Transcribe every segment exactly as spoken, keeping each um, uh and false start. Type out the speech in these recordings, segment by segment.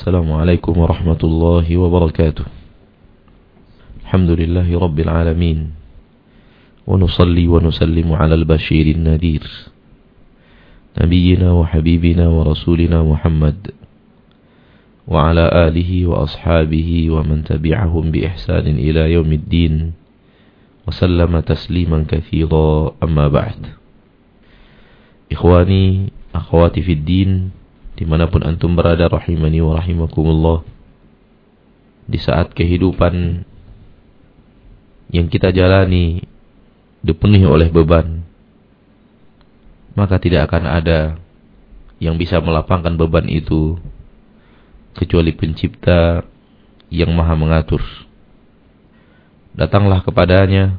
Assalamualaikum warahmatullahi wabarakatuh. Alhamdulillahi rabbil alamin. Wa nusalli wa nusallimu ala al-bashirin nadir Nabiyyina wa habibina wa rasulina Muhammad wa ala alihi wa ashabihi wa man tabi'ahum bi ihsanin ila yaumiddin wa sallama tasliman katsira, amma ba'd. Ikhwani, akhwati fid din, dimanapun antum berada, rahimani wa rahimakumullah. Di saat kehidupan yang kita jalani dipenuhi oleh beban, maka tidak akan ada yang bisa melapangkan beban itu kecuali Pencipta yang Maha Mengatur. Datanglah kepadanya,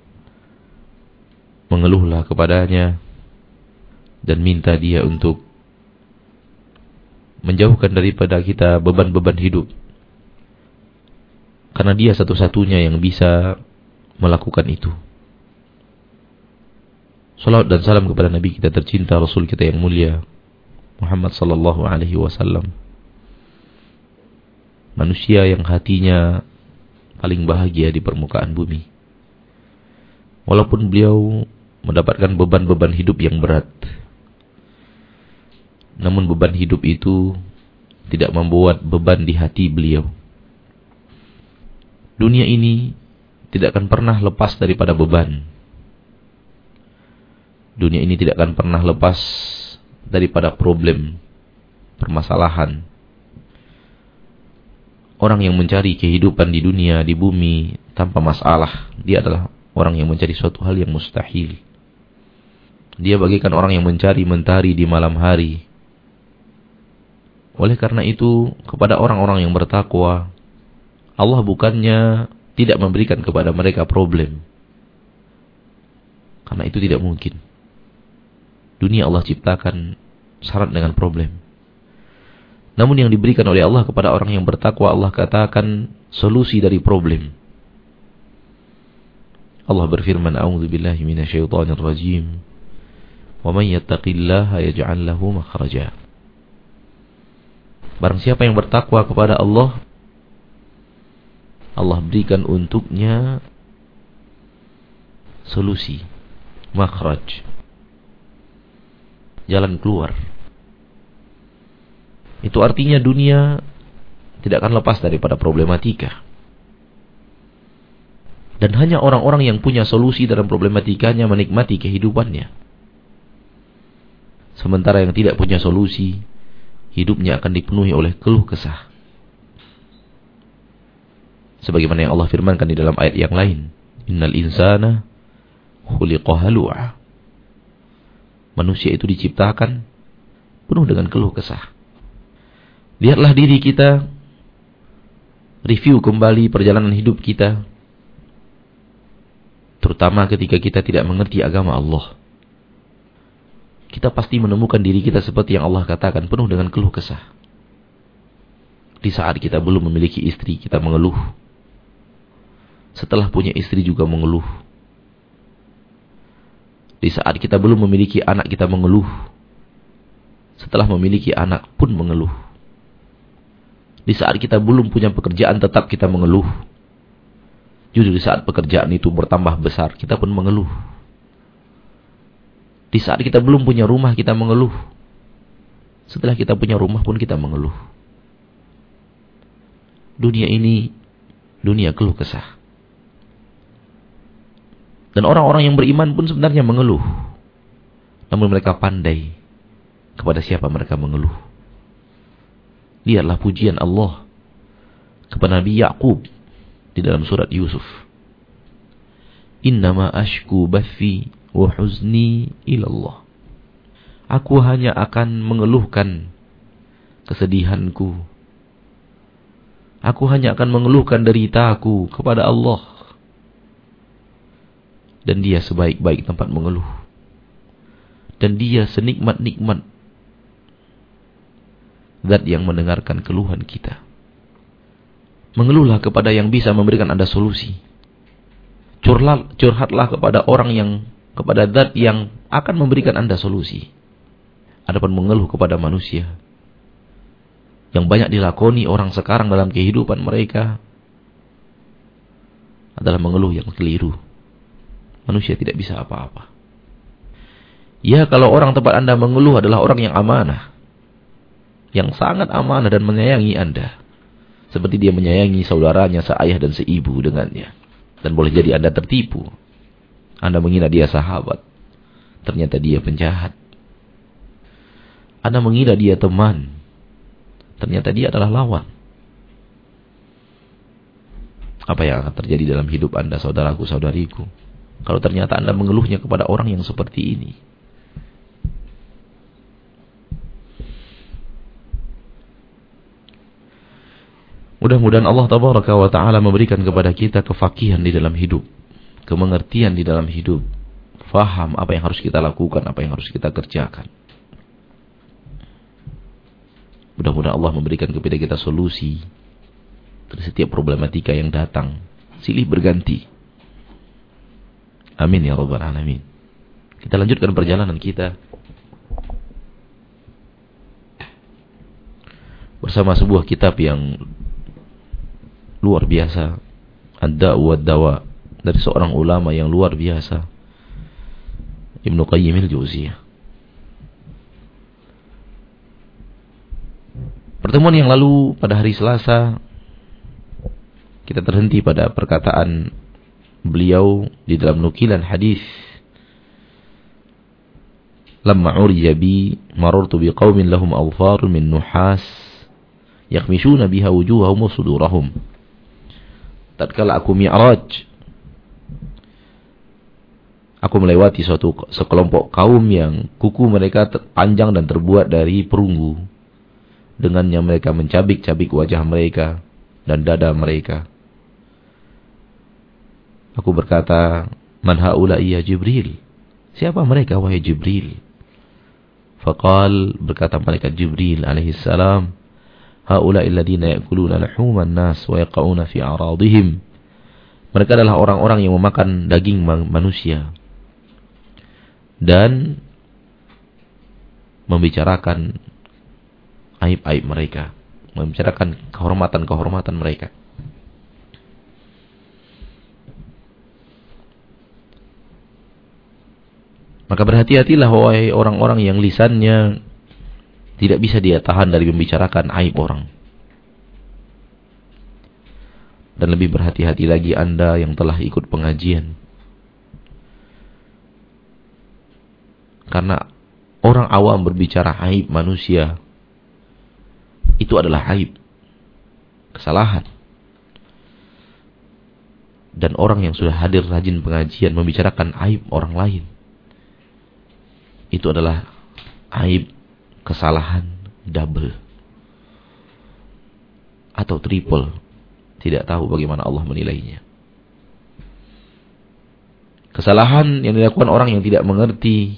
mengeluhlah kepadanya, dan minta Dia untuk menjauhkan daripada kita beban-beban hidup. Karena Dia satu-satunya yang bisa melakukan itu. Salawat dan salam kepada Nabi kita tercinta, Rasul kita yang mulia, Muhammad sallallahu alaihi wasallam. Manusia yang hatinya paling bahagia di permukaan bumi. Walaupun beliau mendapatkan beban-beban hidup yang berat, namun beban hidup itu tidak membuat beban di hati beliau. Dunia ini tidak akan pernah lepas daripada beban. Dunia ini tidak akan pernah lepas daripada problem, permasalahan. Orang yang mencari kehidupan di dunia, di bumi, tanpa masalah, dia adalah orang yang mencari suatu hal yang mustahil. Dia bagaikan orang yang mencari mentari di malam hari. Oleh karena itu, kepada orang-orang yang bertakwa, Allah bukannya tidak memberikan kepada mereka problem. Karena itu tidak mungkin. Dunia Allah ciptakan syarat dengan problem. Namun yang diberikan oleh Allah kepada orang yang bertakwa, Allah katakan solusi dari problem. Allah berfirman, A'udzubillahi minasyaitonir rajim. Wa may yattaqillaha yaj'al lahu makhraja. Barang siapa yang bertakwa kepada Allah, Allah berikan untuknya solusi, makhraj, jalan keluar. Itu artinya dunia tidak akan lepas daripada problematika. Dan hanya orang-orang yang punya solusi dalam problematikanya menikmati kehidupannya. Sementara yang tidak punya solusi, hidupnya akan dipenuhi oleh keluh kesah. Sebagaimana yang Allah firmankan di dalam ayat yang lain, Innal insana khuliqa halu'a. Manusia itu diciptakan penuh dengan keluh kesah. Lihatlah diri kita, review kembali perjalanan hidup kita, terutama ketika kita tidak mengerti agama Allah. Kita pasti menemukan diri kita seperti yang Allah katakan, penuh dengan keluh kesah. Di saat kita belum memiliki istri, kita mengeluh. Setelah punya istri juga mengeluh. Di saat kita belum memiliki anak, kita mengeluh. Setelah memiliki anak pun mengeluh. Di saat kita belum punya pekerjaan tetap, kita mengeluh. Justru di saat pekerjaan itu bertambah besar, kita pun mengeluh. Di saat kita belum punya rumah, kita mengeluh. Setelah kita punya rumah pun kita mengeluh. Dunia ini dunia keluh kesah. Dan orang-orang yang beriman pun sebenarnya mengeluh. Namun mereka pandai kepada siapa mereka mengeluh. Lihatlah pujian Allah kepada Nabi Ya'qub di dalam surat Yusuf. Innama ashku bathi wa huzni ilallah. Aku hanya akan mengeluhkan kesedihanku. Aku hanya akan mengeluhkan deritaku kepada Allah. Dan Dia sebaik-baik tempat mengeluh. Dan Dia senikmat-nikmat Zat yang mendengarkan keluhan kita. Mengeluhlah kepada yang bisa memberikan Anda solusi. Curhat, curhatlah kepada orang yang kepada zat yang akan memberikan Anda solusi. Adapun mengeluh kepada manusia, yang banyak dilakoni orang sekarang dalam kehidupan mereka adalah mengeluh yang keliru. Manusia tidak bisa apa-apa. Ya, kalau orang tempat Anda mengeluh adalah orang yang amanah, yang sangat amanah dan menyayangi Anda, seperti dia menyayangi saudaranya seayah dan seibu dengannya. Dan boleh jadi Anda tertipu. Anda mengira dia sahabat, ternyata dia penjahat. Anda mengira dia teman, ternyata dia adalah lawan. Apa yang akan terjadi dalam hidup Anda, saudaraku, saudariku, kalau ternyata Anda mengeluhnya kepada orang yang seperti ini? Mudah-mudahan Allah Tabaraka wa Ta'ala memberikan kepada kita kefakihan di dalam hidup, kemengertian di dalam hidup, faham apa yang harus kita lakukan, apa yang harus kita kerjakan. Mudah-mudahan Allah memberikan kepada kita solusi dari setiap problematika yang datang, silih berganti. Amin ya Rabbal Alamin. Kita lanjutkan perjalanan kita bersama sebuah kitab yang luar biasa, Ad-Da'u wad-Dawa, dari seorang ulama yang luar biasa, Ibnu Qayyim al-Jauziyah. Pertemuan yang lalu pada hari Selasa kita terhenti pada perkataan beliau di dalam nukilan hadis, "Lamma urija bi marartu bi qaumin lahum awfarun min nuhas yakhmishuna biha wujuhahum wa sudurahum." Tatkala aku mi'raj, aku melewati suatu sekelompok kaum yang kuku mereka panjang dan terbuat dari perunggu. Dengannya mereka mencabik-cabik wajah mereka dan dada mereka. Aku berkata, "Man haula'i ya Jibril?" Siapa mereka wahai Jibril? Faqal, berkata malaikat Jibril alaihi salam, "Haula'i alladziina ya'kuluna luhuman nas wa yaqauna fi a'radihim." Mereka adalah orang-orang yang memakan daging manusia dan membicarakan aib-aib mereka, membicarakan kehormatan-kehormatan mereka. Maka berhati-hatilah wahai orang-orang yang lisannya tidak bisa dia tahan dari membicarakan aib orang. Dan lebih berhati-hati lagi Anda yang telah ikut pengajian. Karena orang awam berbicara aib manusia, itu adalah aib, kesalahan. Dan orang yang sudah hadir rajin pengajian membicarakan aib orang lain, itu adalah aib, kesalahan double atau triple. Tidak tahu bagaimana Allah menilainya. Kesalahan yang dilakukan orang yang tidak mengerti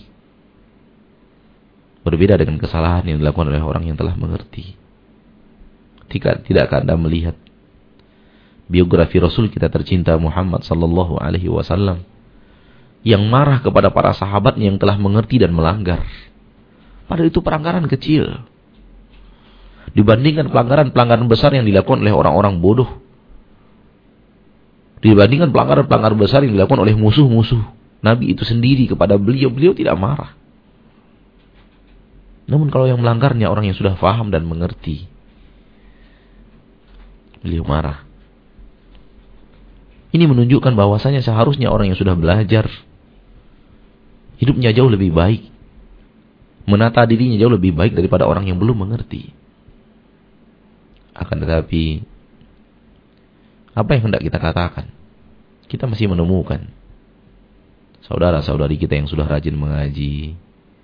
berbeda dengan kesalahan yang dilakukan oleh orang yang telah mengerti. Tidak, tidakkah Anda melihat biografi Rasul kita tercinta Muhammad sallallahu alaihi wasallam yang marah kepada para sahabatnya yang telah mengerti dan melanggar? Padahal itu pelanggaran kecil dibandingkan pelanggaran-pelanggaran besar yang dilakukan oleh orang-orang bodoh, dibandingkan pelanggaran-pelanggaran besar yang dilakukan oleh musuh-musuh Nabi itu sendiri kepada beliau. Beliau tidak marah. Namun kalau yang melanggarnya orang yang sudah faham dan mengerti, beliau marah. Ini menunjukkan bahwasanya seharusnya orang yang sudah belajar hidupnya jauh lebih baik, menata dirinya jauh lebih baik daripada orang yang belum mengerti. Akan tetapi, apa yang hendak kita katakan? Kita masih menemukan saudara-saudari kita yang sudah rajin mengaji,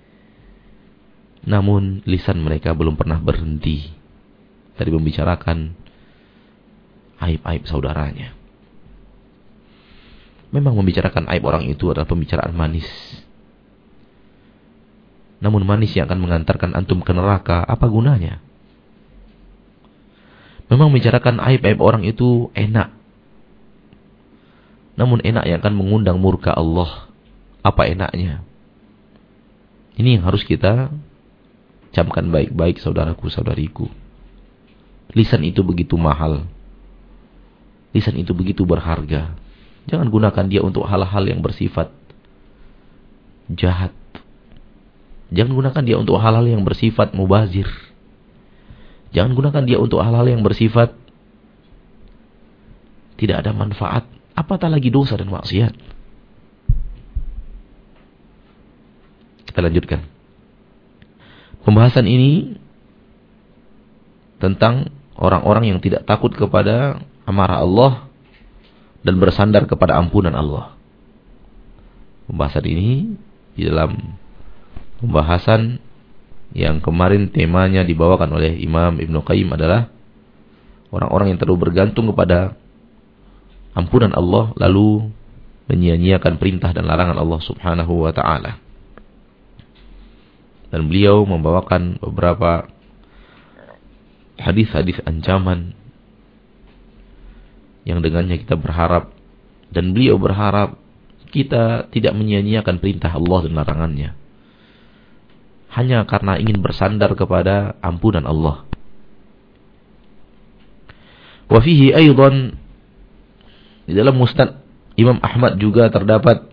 namun lisan mereka belum pernah berhenti dari membicarakan aib-aib saudaranya. Memang membicarakan aib orang itu adalah pembicaraan manis. Namun manis yang akan mengantarkan antum ke neraka, apa gunanya? Memang membicarakan aib-aib orang itu enak. Namun enak yang akan mengundang murka Allah. Apa enaknya? Ini yang harus kita camkan baik-baik, saudaraku, saudariku. Lisan itu begitu mahal. Lisan itu begitu berharga. Jangan gunakan dia untuk hal-hal yang bersifat jahat. Jangan gunakan dia untuk hal-hal yang bersifat mubazir. Jangan gunakan dia untuk hal-hal yang bersifat tidak ada manfaat, apatah lagi dosa dan maksiat. Kita lanjutkan. Pembahasan ini tentang orang-orang yang tidak takut kepada amarah Allah dan bersandar kepada ampunan Allah. Pembahasan ini di dalam pembahasan yang kemarin temanya dibawakan oleh Imam Ibnu Qayyim adalah orang-orang yang terlalu bergantung kepada ampunan Allah lalu menyia-nyiakan perintah dan larangan Allah Subhanahu wa taala. Dan beliau membawakan beberapa hadis-hadis ancaman yang dengannya kita berharap, dan beliau berharap kita tidak menyia-nyiakan perintah Allah dan larangannya hanya karena ingin bersandar kepada ampunan Allah. Wa fihi aidan, di dalam Musnad Imam Ahmad juga terdapat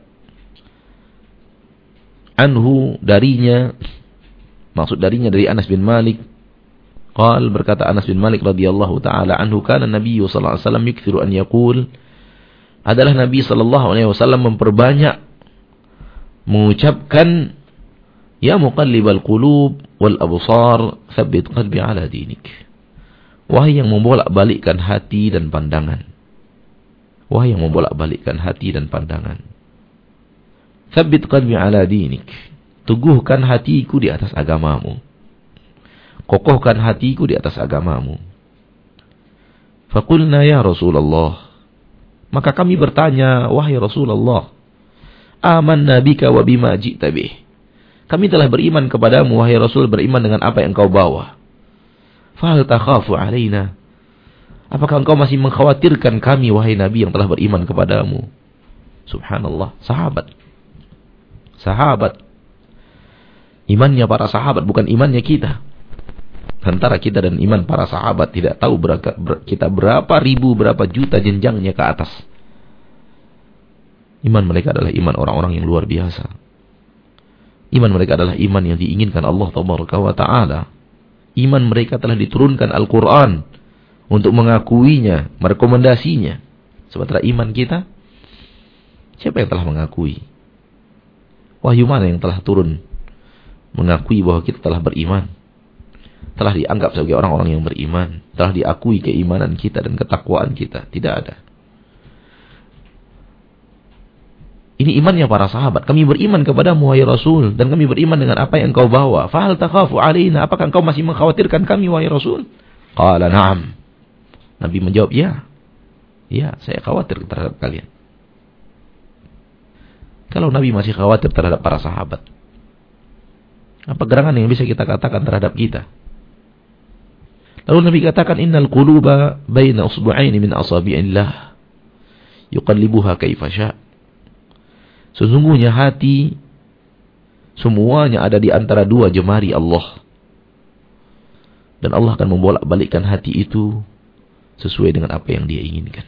anhu, darinya, maksud darinya dari Anas bin Malik. Qal, berkata Anas bin Malik radhiyallahu taala anhu, kana Nabi sallallahu alaihi wasallam yukthiru an yaqul, adalah Nabi sallallahu alaihi wasallam memperbanyak mengucapkan, ya muqallibal qulub wal absar, tsabbit qalbi ala dinik. Wahai yang membolak-balikkan hati dan pandangan. Wahai yang membolak-balikkan hati dan pandangan. Tsabbit qalbi ala dinik. Teguhkan hatiku di atas agamamu. Kokohkan hatiku di atas agamamu. Faqulna ya Rasulullah. Maka kami bertanya, wahai Rasulullah, amanna bika wa bima ji'ta bih. Kami telah beriman kepadamu, wahai Rasul, beriman dengan apa yang kau bawa. Fahal takhafu alaina. Apakah engkau masih mengkhawatirkan kami, wahai Nabi yang telah beriman kepadamu? Subhanallah, sahabat. Sahabat. Imannya para sahabat, bukan imannya kita. Antara kita dan iman para sahabat tidak tahu berapa, ber, kita berapa ribu, berapa juta jenjangnya ke atas. Iman mereka adalah iman orang-orang yang luar biasa. Iman mereka adalah iman yang diinginkan Allah Tabaraka wa Ta'ala. Iman mereka telah diturunkan Al-Quran untuk mengakuinya, merekomendasinya. Sementara iman kita, siapa yang telah mengakui? Wahyu mana yang telah turun mengakui bahwa kita telah beriman? Telah dianggap sebagai orang-orang yang beriman. Telah diakui keimanan kita dan ketakwaan kita. Tidak ada. Ini imannya para sahabat. Kami beriman kepadamu, wahai Rasul, dan kami beriman dengan apa yang kau bawa. Fahal takhafu alaina. Apakah engkau masih mengkhawatirkan kami, wahai Rasul? Qala na'am. Nabi menjawab, ya. Ya, saya khawatir terhadap kalian. Kalau Nabi masih khawatir terhadap para sahabat, apa gerangan yang bisa kita katakan terhadap kita? Lalu Nabi katakan, innal quluba baina usbu'aini min asabi'illah yuqallibuha kaifa sya'. Sesungguhnya hati semuanya ada di antara dua jemari Allah. Dan Allah akan membolak-balikkan hati itu sesuai dengan apa yang Dia inginkan.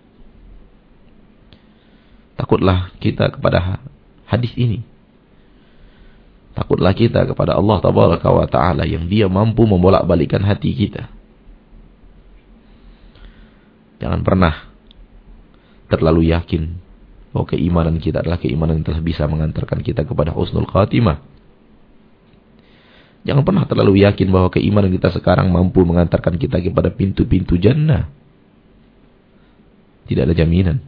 Takutlah kita kepada hadis ini. Takutlah kita kepada Allah Tabaraka wa Ta'ala yang Dia mampu membolak-balikkan hati kita. Jangan pernah terlalu yakin bahwa keimanan kita adalah keimanan yang telah bisa mengantarkan kita kepada husnul khatimah. Jangan pernah terlalu yakin bahwa keimanan kita sekarang mampu mengantarkan kita kepada pintu-pintu jannah. Tidak ada jaminan.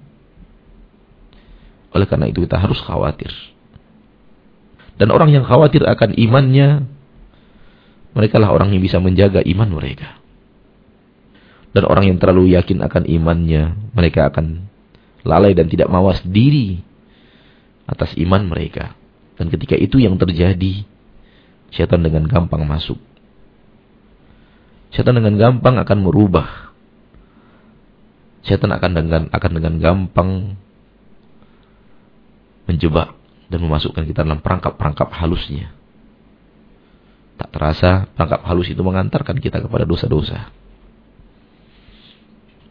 Oleh karena itu kita harus khawatir. Dan orang yang khawatir akan imannya, mereka lah orang yang bisa menjaga iman mereka. Dan orang yang terlalu yakin akan imannya, mereka akan lalai dan tidak mawas diri atas iman mereka. Dan ketika itu yang terjadi, syaitan dengan gampang masuk. Syaitan dengan gampang akan merubah. Syaitan akan dengan akan dengan gampang menjebak dan memasukkan kita dalam perangkap-perangkap halusnya. Tak terasa perangkap halus itu mengantarkan kita kepada dosa-dosa.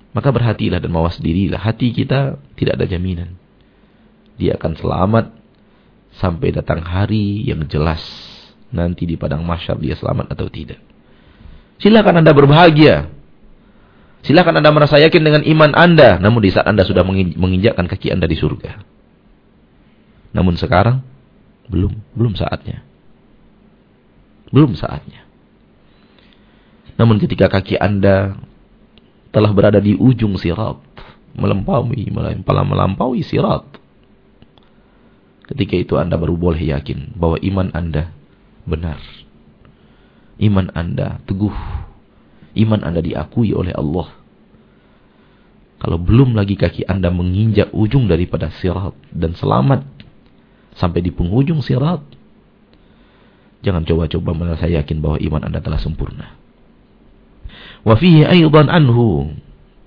Maka berhatilah dan mawas dirilah. Hati kita tidak ada jaminan. Dia akan selamat sampai datang hari yang jelas. Nanti di padang mahsyar dia selamat atau tidak. Silakan Anda berbahagia. Silakan Anda merasa yakin dengan iman Anda. Namun di saat Anda sudah menginjakkan kaki Anda di surga. Namun sekarang belum, belum saatnya. Belum saatnya. Namun ketika kaki Anda telah berada di ujung sirat, melampaui, melampaui sirat, ketika itu Anda baru boleh yakin bahwa iman Anda benar. Iman Anda teguh. Iman Anda diakui oleh Allah. Kalau belum lagi kaki Anda menginjak ujung daripada sirat dan selamat sampai di penghujung sirat, jangan coba-coba merasa yakin bahwa iman Anda telah sempurna. Wa fihi aidan anhu.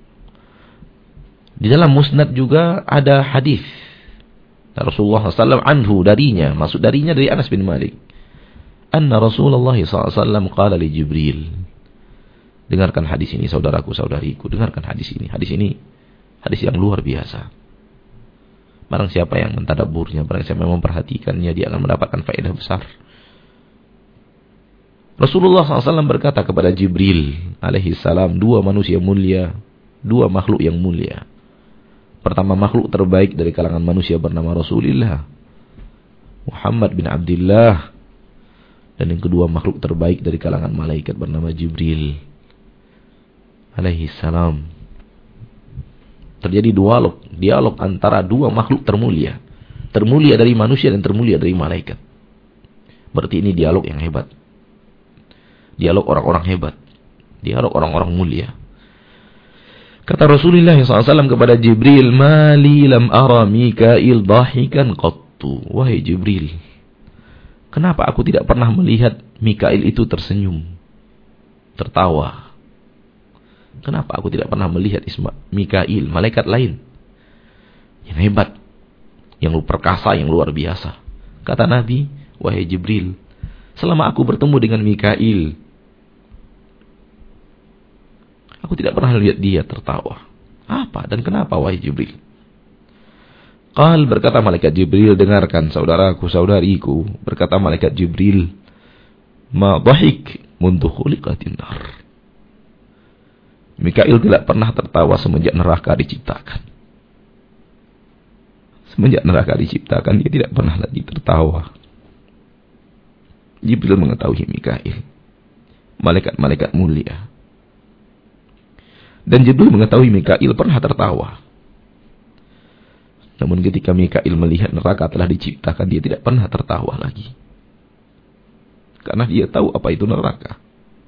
Di dalam musnad juga ada hadis Rasulullah sallallahu alaihi wasallam anhu, darinya, maksud darinya dari Anas bin Malik. Anna Rasulullah sallallahu alaihi wasallam qala li Jibril. Dengarkan hadis ini saudaraku, saudariku, dengarkan hadis ini. Hadis ini hadis yang luar biasa. Barang siapa yang mentadabburnya, barang siapa yang memperhatikannya, dia akan mendapatkan faedah besar. Rasulullah sallallahu alaihi wasallam berkata kepada Jibril alaihi salam, dua manusia mulia, dua makhluk yang mulia. Pertama, makhluk terbaik dari kalangan manusia bernama Rasulullah Muhammad bin Abdullah. Dan yang kedua, makhluk terbaik dari kalangan malaikat bernama Jibril alaihi salam. Terjadi dialog, dialog antara dua makhluk termulia. Termulia dari manusia dan termulia dari malaikat. Berarti ini dialog yang hebat. Dialog orang-orang hebat. Dialog orang-orang mulia. Kata Rasulullah shallallahu alaihi wasallam kepada Jibril, "Mali lam ara Mikail dahikan qattu." Wahai Jibril, kenapa aku tidak pernah melihat Mikail itu tersenyum, tertawa? Kenapa aku tidak pernah melihat Isma Mikail, malaikat lain yang hebat, yang perkasa, yang luar biasa? Kata Nabi, wahai Jibril, selama aku bertemu dengan Mikail, aku tidak pernah lihat dia tertawa. Apa dan kenapa, wahai Jibril? Qal, berkata malaikat Jibril, dengarkan saudaraku, saudariku, berkata malaikat Jibril, ma dhahik mundu khuliqatin nar. Mikail tidak pernah tertawa semenjak neraka diciptakan. Semenjak neraka diciptakan, dia tidak pernah lagi tertawa. Jibril mengetahui Mikail, malaikat-malaikat mulia. Dan Jibril mengetahui Mikail pernah tertawa. Namun ketika Mikail melihat neraka telah diciptakan, dia tidak pernah tertawa lagi. Karena dia tahu apa itu neraka.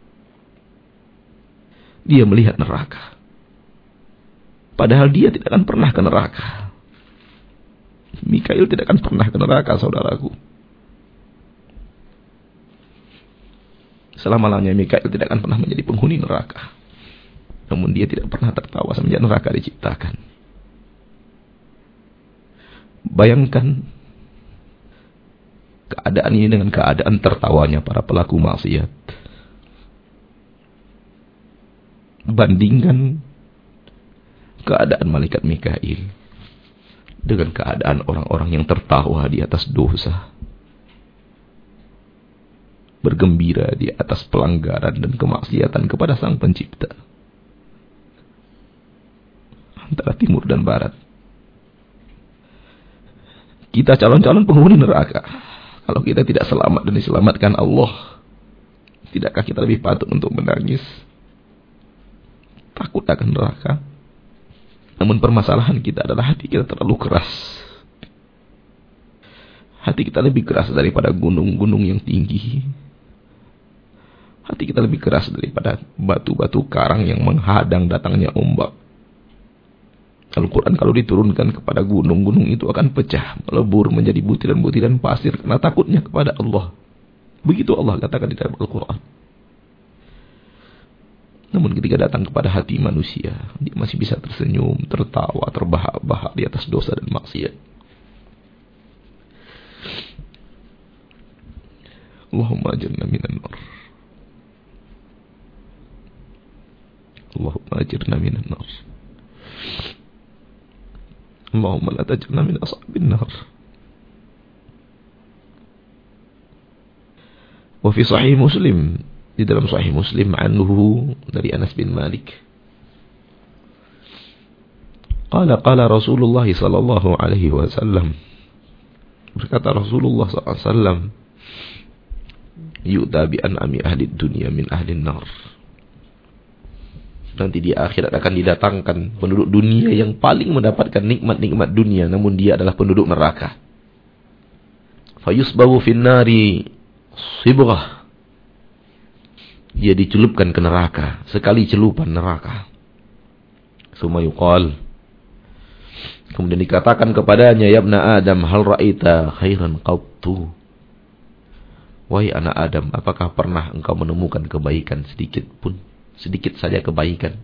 Dia melihat neraka. Padahal dia tidak akan pernah ke neraka. Mikail tidak akan pernah ke neraka, saudaraku. Selama-lamanya Mikail tidak akan pernah menjadi penghuni neraka. Namun dia tidak pernah tertawa semenjak neraka diciptakan. Bayangkan keadaan ini dengan keadaan tertawanya para pelaku maksiat. Bandingkan keadaan malaikat Mikail dengan keadaan orang-orang yang tertawa di atas dosa, bergembira di atas pelanggaran dan kemaksiatan kepada Sang Pencipta. Antara timur dan barat, kita calon-calon penghuni neraka. Kalau kita tidak selamat dan diselamatkan Allah, tidakkah kita lebih patut untuk menangis, takut akan neraka? Namun permasalahan kita adalah hati kita terlalu keras. Hati kita lebih keras daripada gunung-gunung yang tinggi. Hati kita lebih keras daripada batu-batu karang yang menghadang datangnya ombak. Al-Quran kalau diturunkan kepada gunung-gunung itu akan pecah, melebur menjadi butiran-butiran pasir karena takutnya kepada Allah. Begitu Allah katakan di dalam Al-Quran. Namun ketika datang kepada hati manusia, dia masih bisa tersenyum, tertawa, terbahak-bahak di atas dosa dan maksiat. Allahumma ajirna minan nar. Allahumma ajirna minan nar. Allahumma la taj'alna min ashabin nar. Wa fi sahih Muslim, di dalam sahih Muslim anhu dari Anas bin Malik. Qala qala Rasulullah sallallahu alaihi wasallam. Berkata Rasulullah sallallahu alaihi wasallam, yu'ta bi an'ami ahli dunya min ahli nar. Nanti di akhirat akan didatangkan penduduk dunia yang paling mendapatkan nikmat-nikmat dunia, namun dia adalah penduduk neraka. Fayusbahu fin nari sibghah. Dia dicelupkan ke neraka, sekali celupan neraka. Summa yuqal, kemudian dikatakan kepadanya, ya ibna Adam, hal ra'aita khairan qattu? Wahai anak Adam, apakah pernah engkau menemukan kebaikan sedikit pun? Sedikit saja kebaikan.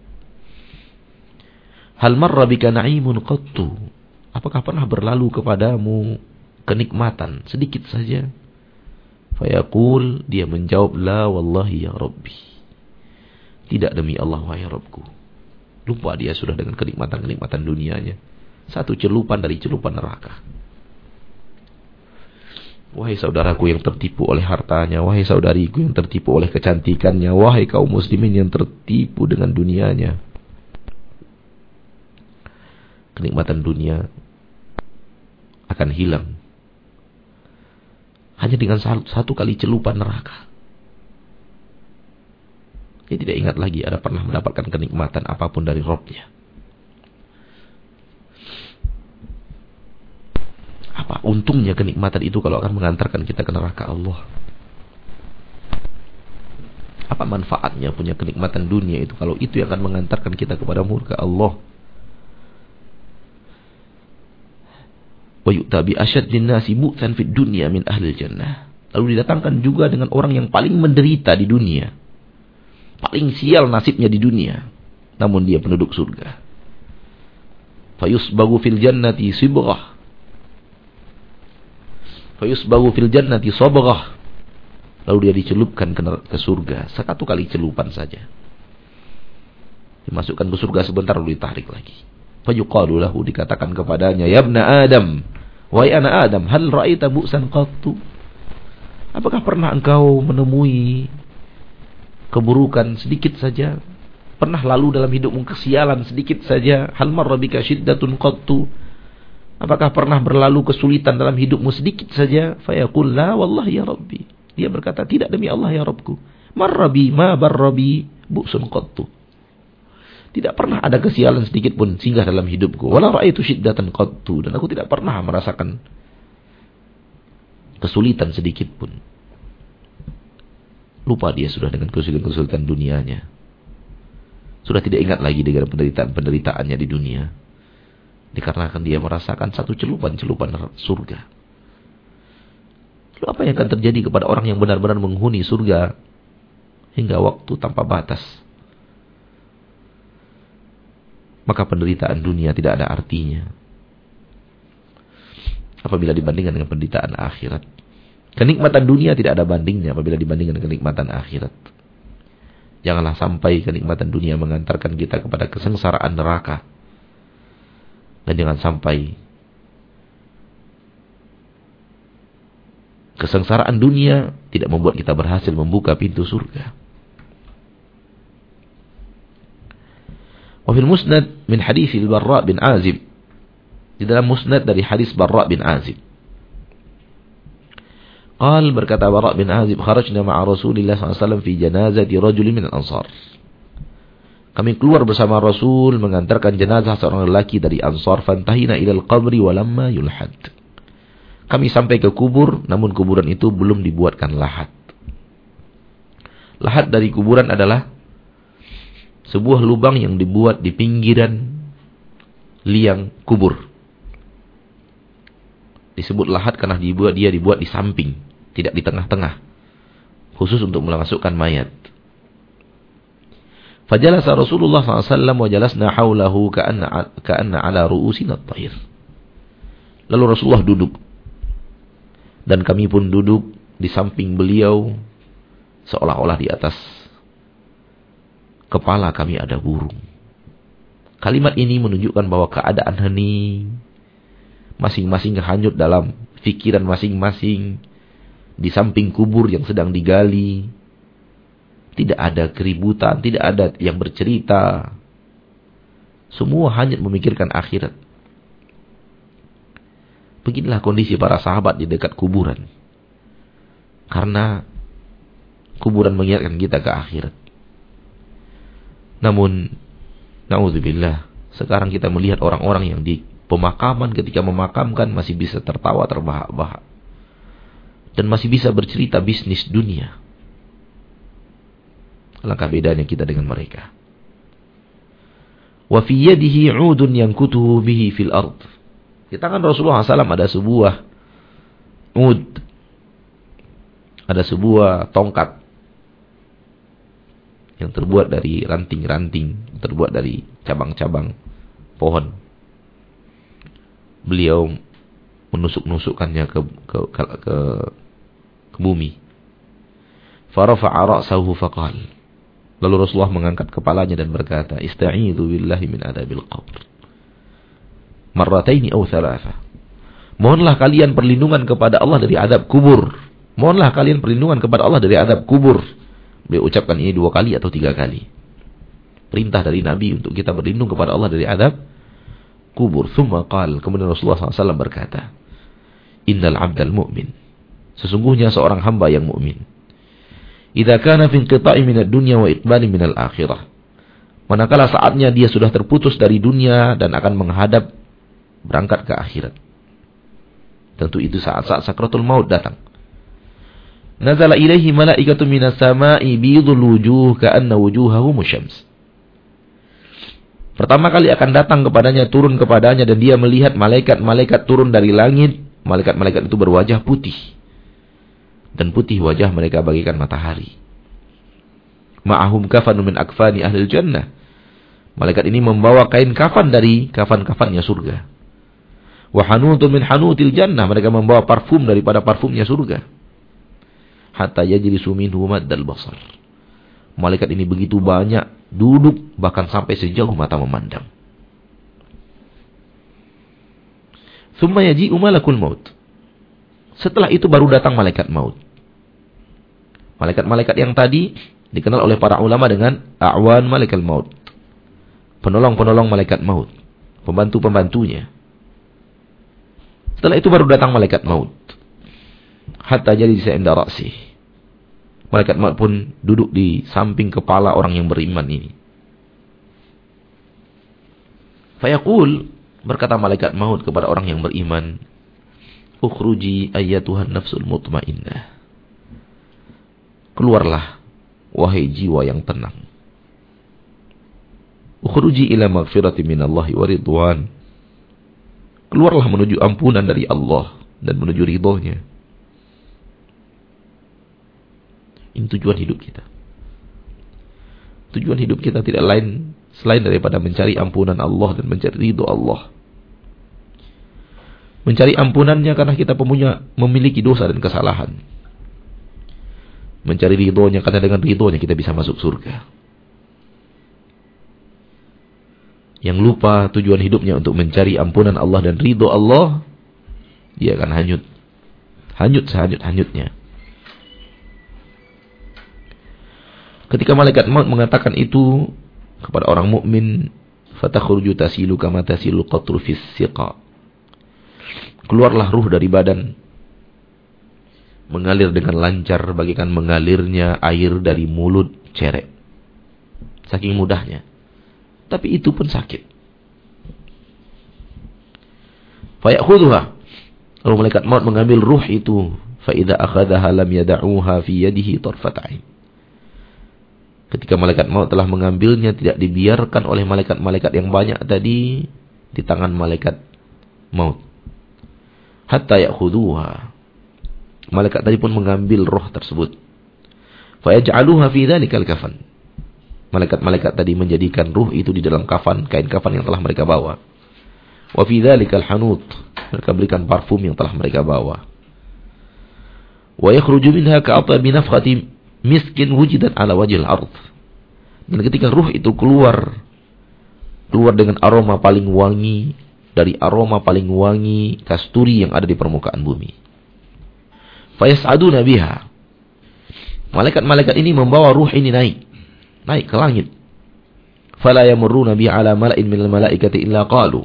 Hal marra bika na'imun qattu? Apakah pernah berlalu kepadamu kenikmatan sedikit saja? Fayaqul, dia menjawab, la wallahi ya Rabbi. Tidak demi Allah wahai Rabbku. Lupa dia sudah dengan kenikmatan-kenikmatan dunianya. Satu celupan dari celupan neraka. Wahai saudaraku yang tertipu oleh hartanya, wahai saudariku yang tertipu oleh kecantikannya, wahai kaum muslimin yang tertipu dengan dunianya. Kenikmatan dunia akan hilang hanya dengan satu kali celupan neraka. Dia tidak ingat lagi ada pernah mendapatkan kenikmatan apapun dari Rabb-nya. Apa untungnya kenikmatan itu kalau akan mengantarkan kita ke neraka Allah? Apa manfaatnya punya kenikmatan dunia itu kalau itu yang akan mengantarkan kita kepada murka Allah? Wa yu'ta bi asyaddin nasi mu'tan fid dunya min ahli jannah. Lalu didatangkan juga dengan orang yang paling menderita di dunia, paling sial nasibnya di dunia, namun dia penduduk surga. Fayusbagu fil jannati sibghah. Fayusbahu fil jannati sabghah. Lalu dia dicelupkan ke, ke surga, satu kali celupan saja. Dimasukkan ke surga sebentar lalu ditarik lagi. Fayuqalu lahu, dikatakan kepadanya, ya ibna Adam, wahai anak Adam, hal ra'aita bu'san qattu? Apakah pernah engkau menemui keburukan sedikit saja? Pernah lalu dalam hidupmu kesialan sedikit saja? Hal marra bika syiddatun qattu? Apakah pernah berlalu kesulitan dalam hidupmu sedikit saja? Fayaqul la wallahi ya Rabbi. Dia berkata, tidak demi Allah ya Rabbku. Marrabi ma barrabi bu'sun qattu. Tidak pernah ada kesialan sedikit pun singgah dalam hidupku. Wala ra'aitu syiddatan qattu. Dan aku tidak pernah merasakan kesulitan sedikit pun. Lupa dia sudah dengan kesulitan-kesulitan dunianya. Sudah tidak ingat lagi dengan penderitaan-penderitaannya di dunia. Dikarenakan dia merasakan satu celupan-celupan surga. Lalu apa yang akan terjadi kepada orang yang benar-benar menghuni surga hingga waktu tanpa batas? Maka penderitaan dunia tidak ada artinya apabila dibandingkan dengan penderitaan akhirat. Kenikmatan dunia tidak ada bandingnya apabila dibandingkan dengan kenikmatan akhirat. Janganlah sampai kenikmatan dunia mengantarkan kita kepada kesengsaraan neraka. Dan jangan sampai kesengsaraan dunia tidak membuat kita berhasil membuka pintu surga. Wa fil musnad min hadits al-Barra bin Azib. Di dalam musnad dari hadis Barra bin Azib. Qal, berkata Barra bin Azib, kharajna ma'a Rasulillah sallallahu alaihi wasallam fi janazati rajulin min al-Ansar. Kami keluar bersama Rasul mengantarkan jenazah seorang lelaki dari Ansar. Fantahina ilal qabri walamma yulhad. Kami sampai ke kubur, namun kuburan itu belum dibuatkan lahat. Lahat dari kuburan adalah sebuah lubang yang dibuat di pinggiran liang kubur. Disebut lahat karena dibuat dia dibuat di samping, tidak di tengah-tengah. Khusus untuk memasukkan mayat. Fajalasa Rasulullah sallallahu alaihi wasallam wa jalasna haulahu ka'anna ka'anna ala ru'usina at-tayr. Lalu Rasulullah duduk dan kami pun duduk di samping beliau seolah-olah di atas kepala kami ada burung. Kalimat ini menunjukkan bahwa keadaan hening, masing-masing hanyut dalam pikiran masing-masing di samping kubur yang sedang digali. Tidak ada keributan, tidak ada yang bercerita. Semua hanya memikirkan akhirat. Beginilah kondisi para sahabat di dekat kuburan. Karena kuburan mengingatkan kita ke akhirat. Namun, na'udzubillah, sekarang kita melihat orang-orang yang di pemakaman ketika memakamkan masih bisa tertawa terbahak-bahak. Dan masih bisa bercerita bisnis dunia. Alangkah bedanya kita dengan mereka. Wa fi yadihi 'udun yankutuhu bihi fil ard. Di tangan Rasulullah shallallahu alaihi wasallam ada sebuah ud. Ada sebuah tongkat yang terbuat dari ranting-ranting, terbuat dari cabang-cabang pohon. Beliau menusuk-nusukkannya ke ke ke, ke, ke bumi. Farafa'a ra'sahu faqala. Lalu Rasulullah mengangkat kepalanya dan berkata, "Ista'idzu billahi min adabil qabr." Marrataini aw thalatha. Mohonlah kalian perlindungan kepada Allah dari adab kubur. Mohonlah kalian perlindungan kepada Allah dari adab kubur. Beliau ucapkan ini dua kali atau tiga kali. Perintah dari Nabi untuk kita berlindung kepada Allah dari adab kubur. Tsumma qala, kemudian Rasulullah shallallahu alaihi wasallam berkata, "Innal 'abdal mu'min." Sesungguhnya seorang hamba yang mukmin. Idza kana fi inqita'i minad dunya wa iqbali minal akhirah. Manakala saatnya dia sudah terputus dari dunia dan akan menghadap berangkat ke akhirat. Tentu itu saat-saat sakratul maut datang. Nazala ilaihi malaikatu minas sama'i bidul wujuh ka'anna wujuhahum syams. Pertama kali akan datang kepadanya, turun kepadanya dan dia melihat malaikat-malaikat turun dari langit. Malaikat-malaikat itu berwajah putih. Dan putih wajah mereka bagaikan matahari. Ma'ahum kafanu min akfani ahlil jannah. Malaikat ini membawa kain kafan dari kafan-kafannya surga. Wa hanutun min hanutil jannah. Mereka membawa parfum daripada parfumnya surga. Hatta yajlisu minhu maddal basar. Malaikat ini begitu banyak duduk bahkan sampai sejauh mata memandang. Tsumma yaji'u malakul maut. Setelah itu baru datang malaikat maut. Malaikat-malaikat yang tadi dikenal oleh para ulama dengan a'wan malaikat maut. Penolong-penolong malaikat maut. Pembantu-pembantunya. Setelah itu baru datang malaikat maut. Hatta jadi inda ra'sih. Malaikat maut pun duduk di samping kepala orang yang beriman ini. Fayaqul, berkata malaikat maut kepada orang yang beriman, "Ukhruji ayyatuhan nafsul mutmainnah." Keluarlah, wahai jiwa yang tenang. Ukhruji ila maghfirati minallahi wa ridwan. Keluarlah menuju ampunan dari Allah dan menuju ridhonya. Ini tujuan hidup kita. Tujuan hidup kita tidak lain selain daripada mencari ampunan Allah dan mencari ridho Allah. Mencari ampunannya karena kita punya memiliki dosa dan kesalahan. Mencari ridhonya karena dengan ridhonya kita bisa masuk surga. Yang lupa tujuan hidupnya untuk mencari ampunan Allah dan ridho Allah, dia akan hanyut. Hanyut sehanyut-hanyutnya. Ketika malaikat maut mengatakan itu kepada orang mukmin, fatakhruju tasilu kama tasilu qatru fis siqa. Keluarlah ruh dari badan, mengalir dengan lancar bagaikan mengalirnya air dari mulut cerek. Saking mudahnya. Tapi itu pun sakit. Fayakhudhuha. Lalu malaikat maut mengambil ruh itu. Fa idza akhadhaha lam yad'uha fi yadihi tarfat 'ain. Ketika malaikat maut telah mengambilnya, tidak dibiarkan oleh malaikat-malaikat yang banyak tadi di tangan malaikat maut. Hatta ya'khudhuha. Malaikat tadi pun mengambil roh tersebut. Fa yaj'aluha fi dzalikal kafan. Malaikat-malaikat tadi menjadikan ruh itu di dalam kafan, kain kafan yang telah mereka bawa. Wa fi dzalikal hanut. Mereka berikan parfum yang telah mereka bawa. Wa yakhruju minha ka'atabi nafkhati miskin wujidat ala wajhil ardh. Dan ketika ruh itu keluar, keluar dengan aroma paling wangi dari aroma paling wangi kasturi yang ada di permukaan bumi. Fayas'aduna biha. Malaikat-malaikat ini membawa ruh ini naik, naik ke langit. Fala yamurruna biha ala mala'in minal malaikati illa qalu.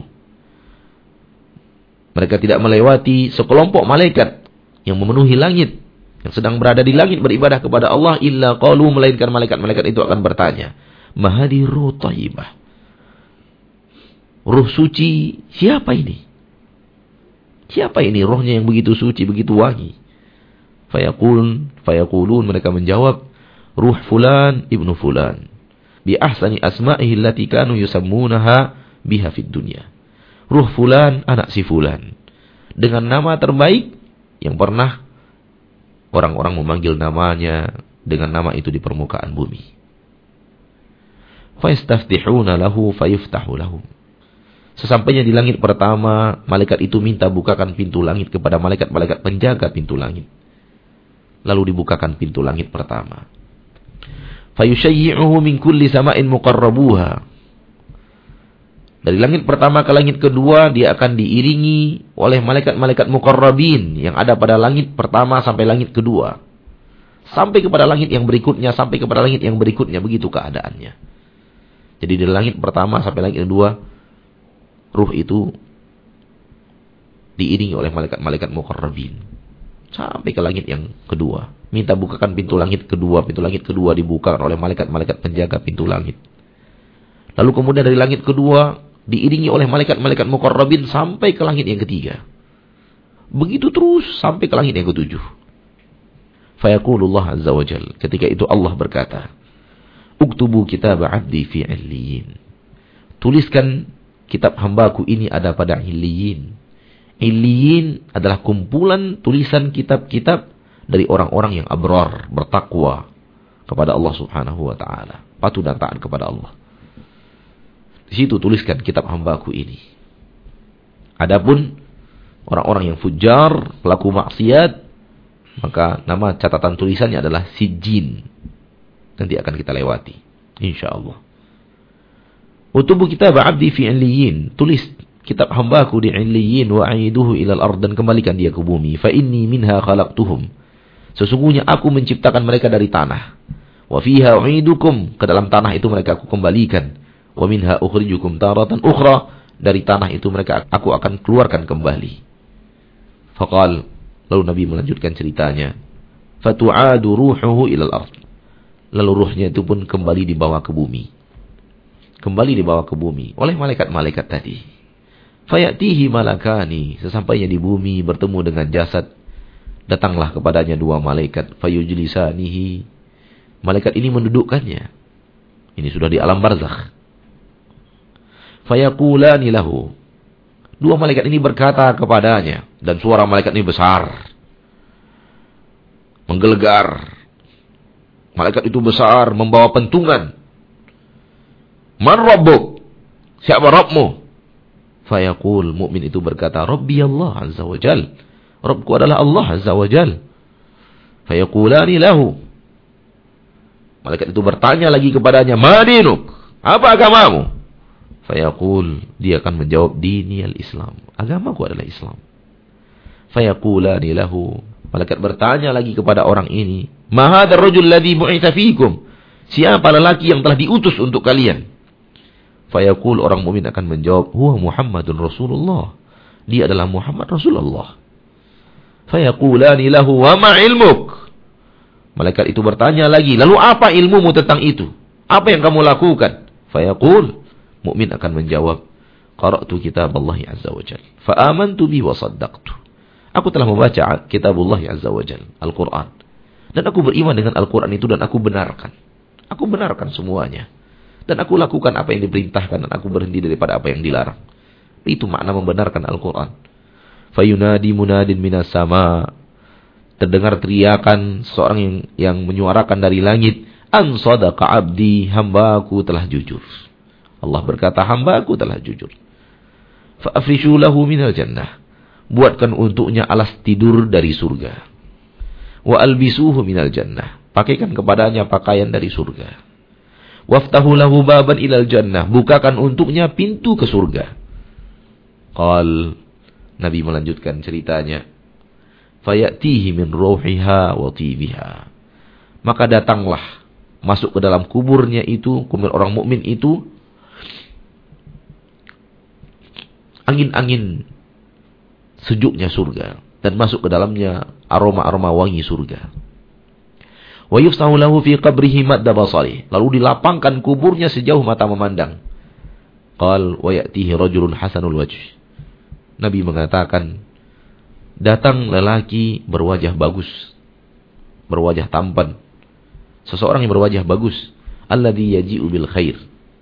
Mereka tidak melewati sekelompok malaikat yang memenuhi langit, yang sedang berada di langit beribadah kepada Allah, illa qalu, melainkan malaikat-malaikat itu akan bertanya, ma hadhihi ruh thayyibah. Ruh suci siapa ini? Siapa ini rohnya yang begitu suci, begitu wangi? Fayaqulun, fayaqulun, mereka menjawab, ruh fulan ibnu fulan, bi ahsani asma'ihi allati kanu yusammunaha biha fid dunya. Ruh fulan, anak si fulan, dengan nama terbaik yang pernah orang-orang memanggil namanya dengan nama itu di permukaan bumi. Fayastaftihuna lahu fayuftahu lahum. Sesampainya di langit pertama, malaikat itu minta bukakan pintu langit kepada malaikat-malaikat penjaga pintu langit. Lalu dibukakan pintu langit pertama. Fayushayyi'uhu min kulli sama'in muqarrabuha. Dari langit pertama ke langit kedua, dia akan diiringi oleh malaikat-malaikat muqarrabin yang ada pada langit pertama sampai langit kedua. Sampai kepada langit yang berikutnya, sampai kepada langit yang berikutnya, begitu keadaannya. Jadi dari langit pertama sampai langit kedua, ruh itu diiringi oleh malaikat-malaikat muqarrabin sampai ke langit yang kedua. Minta bukakan pintu langit kedua, pintu langit kedua dibukakan oleh malaikat-malaikat penjaga pintu langit. Lalu kemudian dari langit kedua diiringi oleh malaikat-malaikat muqarrabin sampai ke langit yang ketiga. Begitu terus sampai ke langit yang ketujuh. Fayaqulullah azza wa jal, ketika itu Allah berkata, uktubu kitab abdi fi illiyin. Tuliskan kitab hambaku ini ada pada illiyin. Illiyin adalah kumpulan tulisan kitab-kitab dari orang-orang yang abrar, bertakwa kepada Allah subhanahu wa ta'ala, patuh dan taat kepada Allah. Di situ tuliskan kitab hambaku ini. Adapun orang-orang yang fujar, pelaku maksiat, maka nama catatan tulisannya adalah sijjin. Nanti akan kita lewati, insyaallah. Utubu kitab abdi fi illiyin. Tulis kitab hambaku di illiyin wa aiduhu ilal ard, dan kembalikan dia ke bumi. Fa inni minha khalaqtuhum. Sesungguhnya aku menciptakan mereka dari tanah. Wa fiha u'idukum, ke dalam tanah itu mereka aku kembalikan. Wa minha ukhrijukum taratan ukhra, dari tanah itu mereka aku akan keluarkan kembali. Faqal, lalu Nabi melanjutkan ceritanya. Fatu'adu ruhuhu ilal ard. Lalu ruhnya itu pun kembali dibawa ke bumi. Kembali dibawa ke bumi oleh malaikat-malaikat tadi. Fayatihi malakani, sesampainya di bumi bertemu dengan jasad, datanglah kepadanya dua malaikat. Fayujlisanihi, malaikat ini mendudukkannya. Ini sudah di alam barzakh. Fayaqulani lahu, dua malaikat ini berkata kepadanya, dan suara malaikat ini besar, menggelegar. Malaikat itu besar, membawa pentungan. Man rabbuk? Siapa Rabbmu? Fayaqul, mukmin itu berkata, Rabbi Allah azza wa jal. Rabbku adalah Allah azza wa jal. Fayaqulani lahu, malaikat itu bertanya lagi kepadanya, Ma dinuk? Apa agamamu? Fayaqul, dia akan menjawab, Dini al-Islam. Agamaku adalah Islam. Fayaqulani lahu, malaikat bertanya lagi kepada orang ini, Ma hadzal rajul ladzi bu'itsa fiikum? Siapa lelaki yang telah diutus untuk kalian? Fayaqul, orang mukmin akan menjawab, Huwa Muhammadun Rasulullah. Dia adalah Muhammad Rasulullah. Fayaqulani lahu, Wa ma ilmuk? Malaikat itu bertanya lagi, lalu apa ilmumu tentang itu? Apa yang kamu lakukan? Fayaqul, mukmin akan menjawab, Qara'tu kitab Allah azza wa jalla, fa amantu bihi wa saddaqtu. Aku telah membaca kitabullah azza wa jalla, Al-Quran, dan aku beriman dengan Al-Quran itu, dan aku benarkan. Aku benarkan semuanya. Dan aku lakukan apa yang diperintahkan, dan aku berhenti daripada apa yang dilarang. Itu makna membenarkan Al-Quran. Fayunadi munadin minas sama. Terdengar teriakan seorang yang, yang menyuarakan dari langit, An sadaqa abdi, hambaku telah jujur. Allah berkata, hambaku telah jujur. Fa'afrishu lahu minal jannah. Buatkan untuknya alas tidur dari surga. Wa albisuhu minal jannah. Pakaikan kepadanya pakaian dari surga. Waftahu lahu baban ilal jannah. Bukakan untuknya pintu ke surga. Qal, Nabi melanjutkan ceritanya. Fayatihi min ruhiha wa tibiha. Maka datanglah, masuk ke dalam kuburnya itu, kubur orang mukmin itu, angin-angin sejuknya surga, dan masuk ke dalamnya aroma-aroma wangi surga. Wa yufsahu lahu fi qabrihi madda basarih. Lalu dilapangkan kuburnya sejauh mata memandang. Qal wa ya'tihi rajulun hasanul wajh. Nabi mengatakan, datang lelaki berwajah bagus, berwajah tampan. Seseorang yang berwajah bagus, alladhi yaji'u bil khair.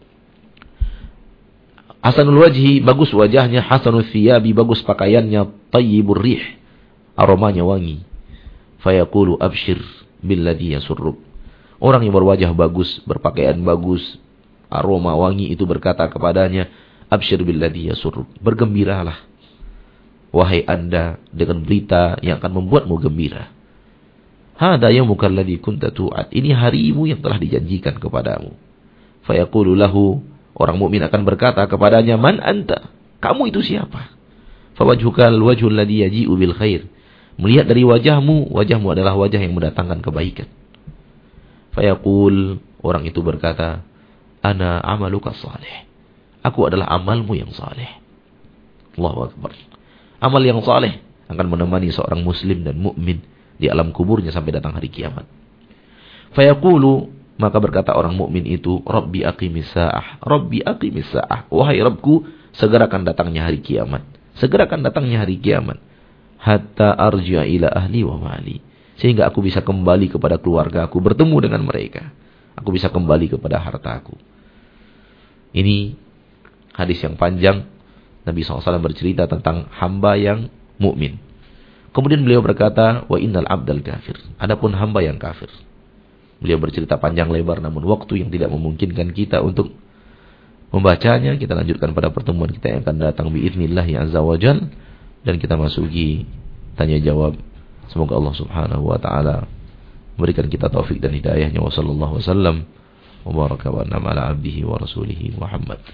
Hasanul wajhi, bagus wajahnya, hasanul thiyabi, bagus pakaiannya, tayyibur rih, aromanya wangi. Fayaqulu abshir billadhi yasurruk. Orang yang berwajah bagus, berpakaian bagus, aroma wangi itu berkata kepadanya, abshir billadhi yasurruk, bergembiralah wahai Anda dengan berita yang akan membuatmu gembira. Hada yaumuka alladhi kunta tu'ad. Ini harimu yang telah dijanjikan kepadamu. Fayaqulu lahu, orang mukmin akan berkata kepadanya, man anta? Kamu itu siapa? Fawajhuka alwajhu alladhi yaji'u bil khair. Melihat dari wajahmu, wajahmu adalah wajah yang mendatangkan kebaikan. Fayaqul, orang itu berkata, ana amaluka salih. Aku adalah amalmu yang saleh. Allahu akbar. Amal yang saleh akan menemani seorang muslim dan mukmin di alam kuburnya sampai datang hari kiamat. Fayaqulu, maka berkata orang mukmin itu, Rabbi aqimis sa'ah, Rabbi aqimis sa'ah. Wahai Rabbku, segerakan datangnya hari kiamat. Segerakan datangnya hari kiamat. Hatta arji'a ila ahli wa mali. Sehingga aku bisa kembali kepada keluarga aku, bertemu dengan mereka. Aku bisa kembali kepada hartaku. Ini hadis yang panjang. Nabi shallallahu alaihi wasallam bercerita tentang hamba yang mukmin. Kemudian beliau berkata, wa innal abdal kafir. Adapun hamba yang kafir. Beliau bercerita panjang lebar, namun waktu yang tidak memungkinkan kita untuk membacanya. Kita lanjutkan pada pertemuan kita yang akan datang biiznillah azza wa jal, dan kita masuki tanya jawab. Semoga Allah subhanahu wa ta'ala memberikan kita taufik dan hidayahnya. Wa sallallahu wasallam wa baraka wa an'ama ala abdihi wa rasulihi Muhammad.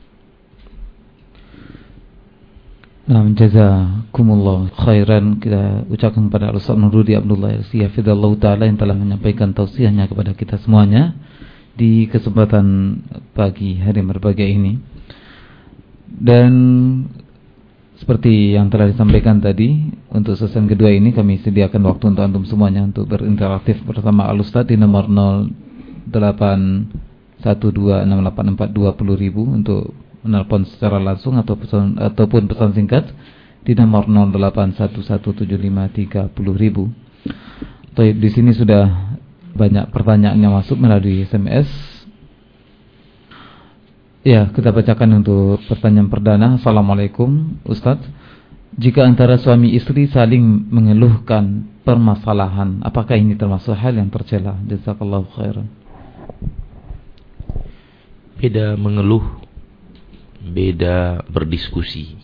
Nah, jazakumullah khairan. Kita ucapkan kepada Ustaz Nurudi Abdullah Yarsi hafizallahu taala yang telah menyampaikan tausiahnya kepada kita semuanya di kesempatan pagi hari berbahagia ini. Dan seperti yang telah disampaikan tadi, untuk sesi kedua ini kami sediakan waktu untuk antum semuanya untuk berinteraktif bersama Al-Ustaz di nomor nol delapan satu dua enam delapan empat dua nol ribu untuk menelpon secara langsung atau pesan, ataupun pesan singkat di nomor nol delapan satu satu tujuh lima tiga nol ribu. Di sini sudah banyak pertanyaan yang masuk melalui S M S. Ya, kita bacakan untuk pertanyaan perdana. Assalamualaikum Ustaz. Jika antara suami istri saling mengeluhkan permasalahan, apakah ini termasuk hal yang tercela? Jazakallahu khairan. Beda mengeluh, beda berdiskusi.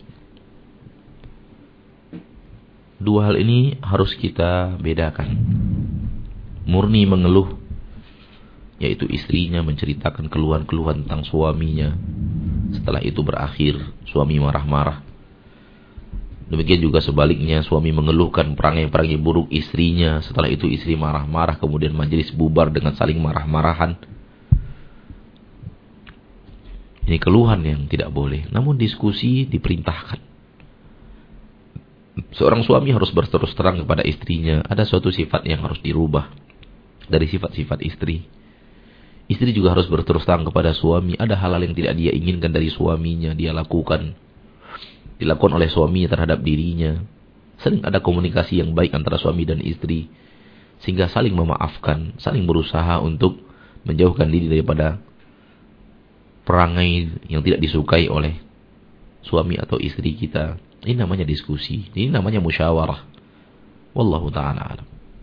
Dua hal ini harus kita bedakan. Murni mengeluh, yaitu istrinya menceritakan keluhan-keluhan tentang suaminya. Setelah itu berakhir suami marah-marah. Demikian juga sebaliknya, suami mengeluhkan perangai-perangai buruk istrinya. Setelah itu istri marah-marah, kemudian majelis bubar dengan saling marah-marahan. Ini keluhan yang tidak boleh. Namun diskusi diperintahkan. Seorang suami harus berterus terang kepada istrinya. Ada suatu sifat yang harus dirubah dari sifat-sifat istri. Istri juga harus berterus terang kepada suami. Ada hal-hal yang tidak dia inginkan dari suaminya, dia lakukan. Dilakukan oleh suaminya terhadap dirinya. Sering ada komunikasi yang baik antara suami dan istri. Sehingga saling memaafkan, saling berusaha untuk menjauhkan diri daripada perangai yang tidak disukai oleh suami atau istri kita. Ini namanya diskusi. Ini namanya musyawarah. Wallahu ta'ala alam.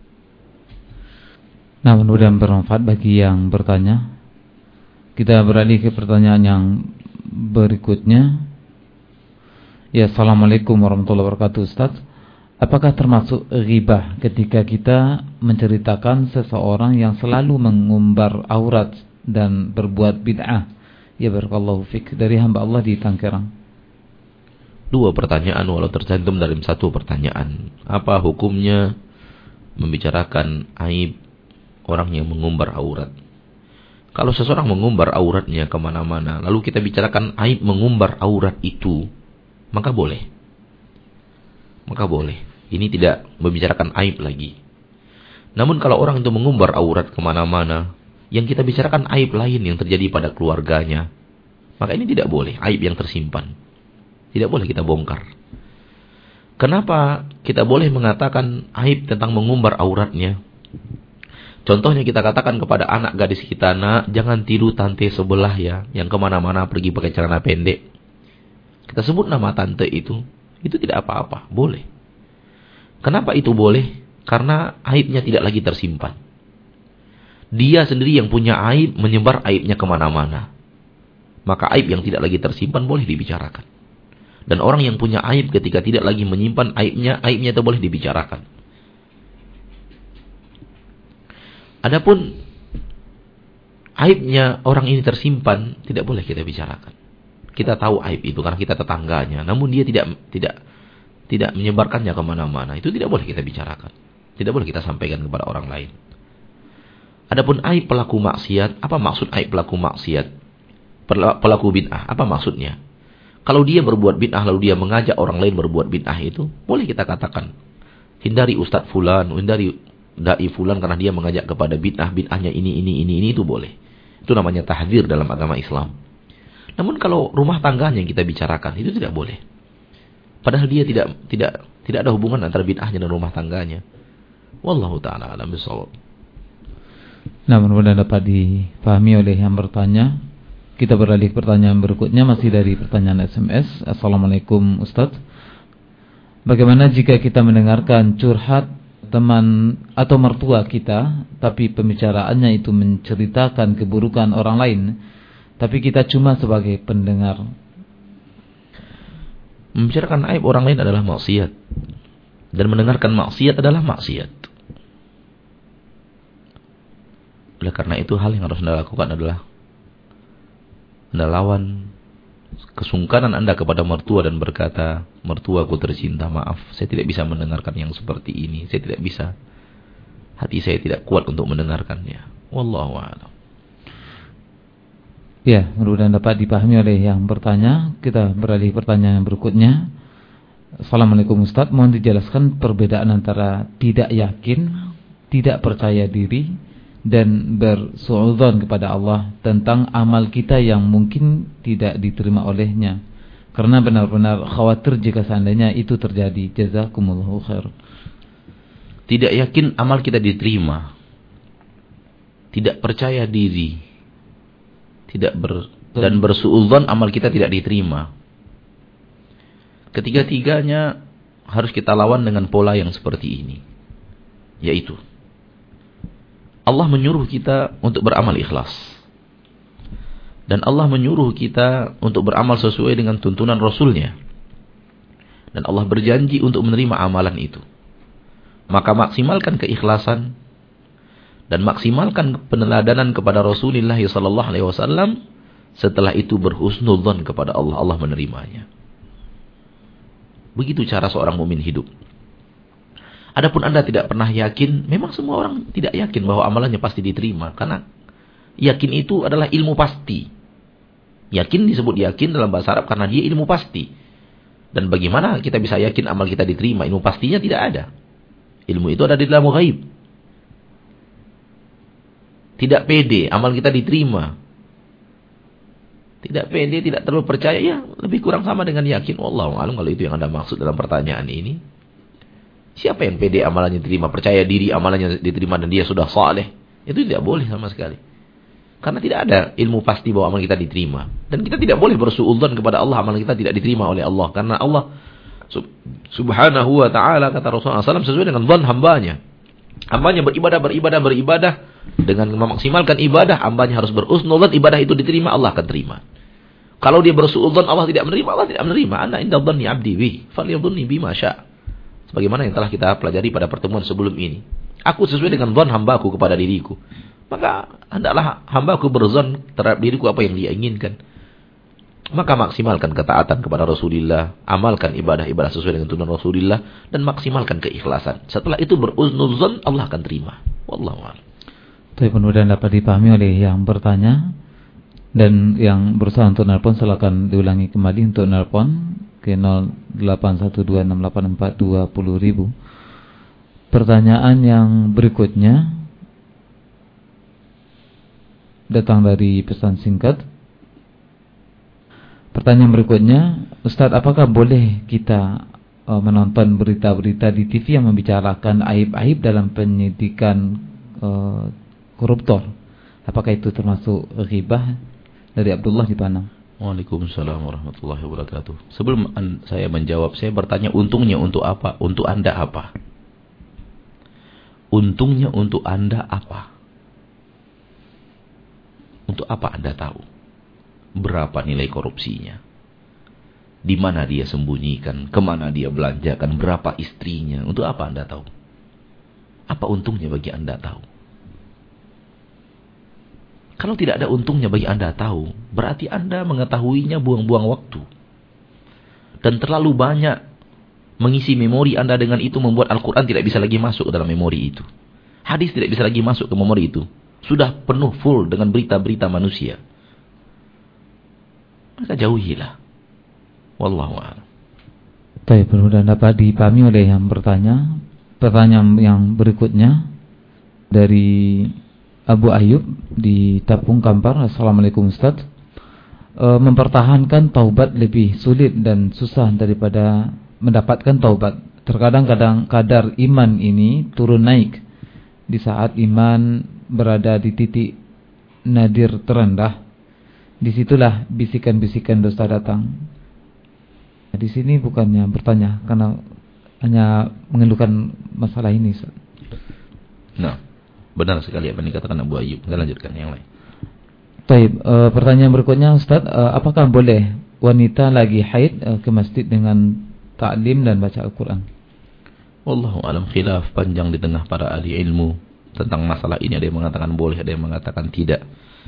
Nah, mudah-mudahan bermanfaat bagi yang bertanya. Kita beralih ke pertanyaan yang berikutnya. Ya, assalamualaikum warahmatullahi wabarakatuh Ustaz. Apakah termasuk ghibah ketika kita menceritakan seseorang yang selalu mengumbar aurat dan berbuat bid'ah? Ya barakallahu fik, dari hamba Allah di Tanggerang. dua pertanyaan walau tercantum dalam satu pertanyaan. Apa hukumnya membicarakan aib orang yang mengumbar aurat? Kalau seseorang mengumbar auratnya kemana-mana, lalu kita bicarakan aib mengumbar aurat itu, maka boleh. Maka boleh. Ini tidak membicarakan aib lagi. Namun kalau orang itu mengumbar aurat kemana-mana, yang kita bicarakan aib lain yang terjadi pada keluarganya, maka ini tidak boleh, aib yang tersimpan. Tidak boleh kita bongkar. Kenapa kita boleh mengatakan aib tentang mengumbar auratnya? Contohnya kita katakan kepada anak gadis kita, nak, jangan tiru tante sebelah ya, yang kemana-mana pergi pakai celana pendek. Kita sebut nama tante itu, itu tidak apa-apa, boleh. Kenapa itu boleh? Karena aibnya tidak lagi tersimpan. Dia sendiri yang punya aib, menyebar aibnya kemana-mana. Maka aib yang tidak lagi tersimpan boleh dibicarakan. Dan orang yang punya aib ketika tidak lagi menyimpan aibnya, aibnya itu boleh dibicarakan. Adapun aibnya orang ini tersimpan, tidak boleh kita bicarakan. Kita tahu aib itu karena kita tetangganya, namun dia tidak tidak tidak menyebarkannya kemana-mana. Itu tidak boleh kita bicarakan. Tidak boleh kita sampaikan kepada orang lain. Adapun aib pelaku maksiat, apa maksud aib pelaku maksiat? Pelaku bid'ah, apa maksudnya? Kalau dia berbuat bid'ah lalu dia mengajak orang lain berbuat bid'ah itu, boleh kita katakan, hindari Ustadz Fulan, hindari Dai Fulan karena dia mengajak kepada bid'ah, bid'ahnya ini, ini, ini, ini, itu boleh. Itu namanya tahdzir dalam agama Islam. Namun kalau rumah tangganya yang kita bicarakan, itu tidak boleh. Padahal dia tidak tidak tidak ada hubungan antara bid'ahnya dan rumah tangganya. Wallahu ta'ala a'lam bishawab. Nah, mudah-mudahan dapat dipahami oleh yang bertanya. Kita beralih ke pertanyaan berikutnya, masih dari pertanyaan S M S. Assalamualaikum Ustaz. Bagaimana jika kita mendengarkan curhat teman atau mertua kita, tapi pembicaraannya itu menceritakan keburukan orang lain, tapi kita cuma sebagai pendengar? Membicarakan aib orang lain adalah maksiat, dan mendengarkan maksiat adalah maksiat. Oleh karena itu hal yang harus Anda lakukan adalah Anda lawan kesungkanan Anda kepada mertua dan berkata, mertuaku tercinta, maaf, saya tidak bisa mendengarkan yang seperti ini. Saya tidak bisa. Hati saya tidak kuat untuk mendengarkannya. Wallahu a'lam. Ya, mudah-mudahan dapat dipahami oleh yang bertanya. Kita beralih pertanyaan berikutnya. Assalamualaikum Ustaz, mohon dijelaskan perbedaan antara tidak yakin, tidak percaya diri, dan bersuudzon kepada Allah tentang amal kita yang mungkin tidak diterima olehnya, karena benar-benar khawatir jika seandainya itu terjadi. Jazakumullahu khair. Tidak yakin amal kita diterima, tidak percaya diri, tidak ber, dan bersuudzon amal kita tidak diterima. Ketiga-tiganya harus kita lawan dengan pola yang seperti ini, yaitu Allah menyuruh kita untuk beramal ikhlas. Dan Allah menyuruh kita untuk beramal sesuai dengan tuntunan Rasulnya. Dan Allah berjanji untuk menerima amalan itu. Maka maksimalkan keikhlasan dan maksimalkan peneladanan kepada Rasulullah sallallahu alaihi wasallam. Setelah itu berhusnudzon kepada Allah, Allah menerimanya. Begitu cara seorang mukmin hidup. Adapun Anda tidak pernah yakin, memang semua orang tidak yakin bahwa amalannya pasti diterima. Karena yakin itu adalah ilmu pasti. Yakin disebut yakin dalam bahasa Arab karena dia ilmu pasti. Dan bagaimana kita bisa yakin amal kita diterima? Ilmu pastinya tidak ada. Ilmu itu ada di dalam ghaib. Tidak pede, amal kita diterima. Tidak pede, tidak terlalu percaya, ya lebih kurang sama dengan yakin. Wallahu a'lam kalau itu yang Anda maksud dalam pertanyaan ini. Siapa yang pede amalannya diterima, percaya diri amalannya diterima dan dia sudah saleh? Itu tidak boleh sama sekali. Karena tidak ada ilmu pasti bahwa amal kita diterima. Dan kita tidak boleh bersuudzon kepada Allah amal kita tidak diterima oleh Allah. Karena Allah subhanahu wa ta'ala, kata Rasulullah shallallahu alaihi wasallam, sesuai dengan zon hambanya. Hambanya beribadah, beribadah, beribadah. Dengan memaksimalkan ibadah, hambanya harus berhusnudzon, ibadah itu diterima, Allah akan terima. Kalau dia bersuudzon Allah tidak menerima, Allah tidak menerima. Ana inda dhanni 'abdi bi, falyadhunni bima syaa'. Sebagaimana yang telah kita pelajari pada pertemuan sebelum ini. Aku sesuai dengan zon hambaku kepada diriku. Maka hendaklah hambaku berzon terhadap diriku apa yang dia inginkan. Maka maksimalkan ketaatan kepada Rasulullah, amalkan ibadah-ibadah sesuai dengan tuntunan Rasulullah, dan maksimalkan keikhlasan. Setelah itu beruznuzon, Allah akan terima. Wallahu a'lam. Tapi mudah-mudahan dapat dipahami oleh yang bertanya. Dan yang berusaha untuk nelpon, silakan diulangi kembali untuk nelpon ke nol delapan satu dua enam delapan empat dua nol ribu. Pertanyaan yang berikutnya datang dari pesan singkat. Pertanyaan berikutnya, Ustadz, apakah boleh kita uh, menonton berita-berita di T V yang membicarakan aib-aib dalam penyidikan uh, koruptor? Apakah itu termasuk ghibah? Dari Abdullah di Panang. Waalaikumsalam warahmatullahi wabarakatuh. Sebelum saya menjawab, saya bertanya, untungnya untuk apa? Untuk Anda apa? Untungnya untuk Anda apa? Untuk apa Anda tahu? Berapa nilai korupsinya? Di mana dia sembunyikan? Kemana dia belanjakan? Berapa istrinya? Untuk apa Anda tahu? Apa untungnya bagi Anda tahu? Kalau tidak ada untungnya bagi Anda tahu, berarti Anda mengetahuinya buang-buang waktu. Dan terlalu banyak mengisi memori Anda dengan itu, membuat Al-Quran tidak bisa lagi masuk ke dalam memori itu. Hadis tidak bisa lagi masuk ke memori itu. Sudah penuh full dengan berita-berita manusia. Maka jauhilah. Wallahu a'lam. Baik, mudah-mudahan dapat dipahami oleh yang bertanya. Pertanyaan yang berikutnya dari Abu Ayub di Tapung Kampar. Assalamualaikum Ustaz. E, mempertahankan taubat lebih sulit dan susah daripada mendapatkan taubat. Terkadang-kadang kadar iman ini turun naik di saat iman berada di titik nadir terendah. Disitulah bisikan-bisikan dosa datang. Di sini bukannya bertanya, karena hanya mengeluhkan masalah ini, Ustaz. Nah, benar sekali apa yang dikatakan Abu Ayyub. Kita lanjutkan yang lain. Baik, e, pertanyaan berikutnya, Ustaz, e, apakah boleh wanita lagi haid e, ke masjid dengan ta'lim dan baca Al-Quran? Wallahu a'lam. Khilaf panjang di tengah para ahli ilmu tentang masalah ini. Ada yang mengatakan boleh, ada yang mengatakan tidak.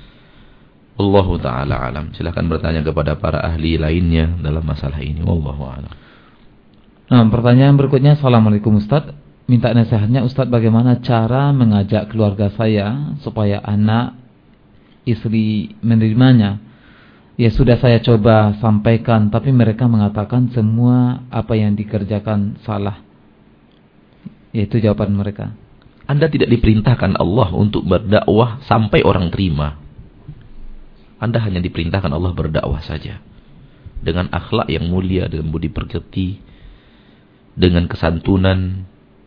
Wallahu ta'ala alam. Silakan bertanya kepada para ahli lainnya dalam masalah ini. Wallahu a'lam. Nah, pertanyaan berikutnya, Assalamualaikum Ustaz. Minta nasihatnya Ustaz, bagaimana cara mengajak keluarga saya supaya anak istri menerimanya. Ya sudah saya coba sampaikan, tapi mereka mengatakan semua apa yang dikerjakan salah. Yaitu jawaban mereka. Anda tidak diperintahkan Allah untuk berdakwah sampai orang terima. Anda hanya diperintahkan Allah berdakwah saja. Dengan akhlak yang mulia, dengan budi pekerti, dengan kesantunan.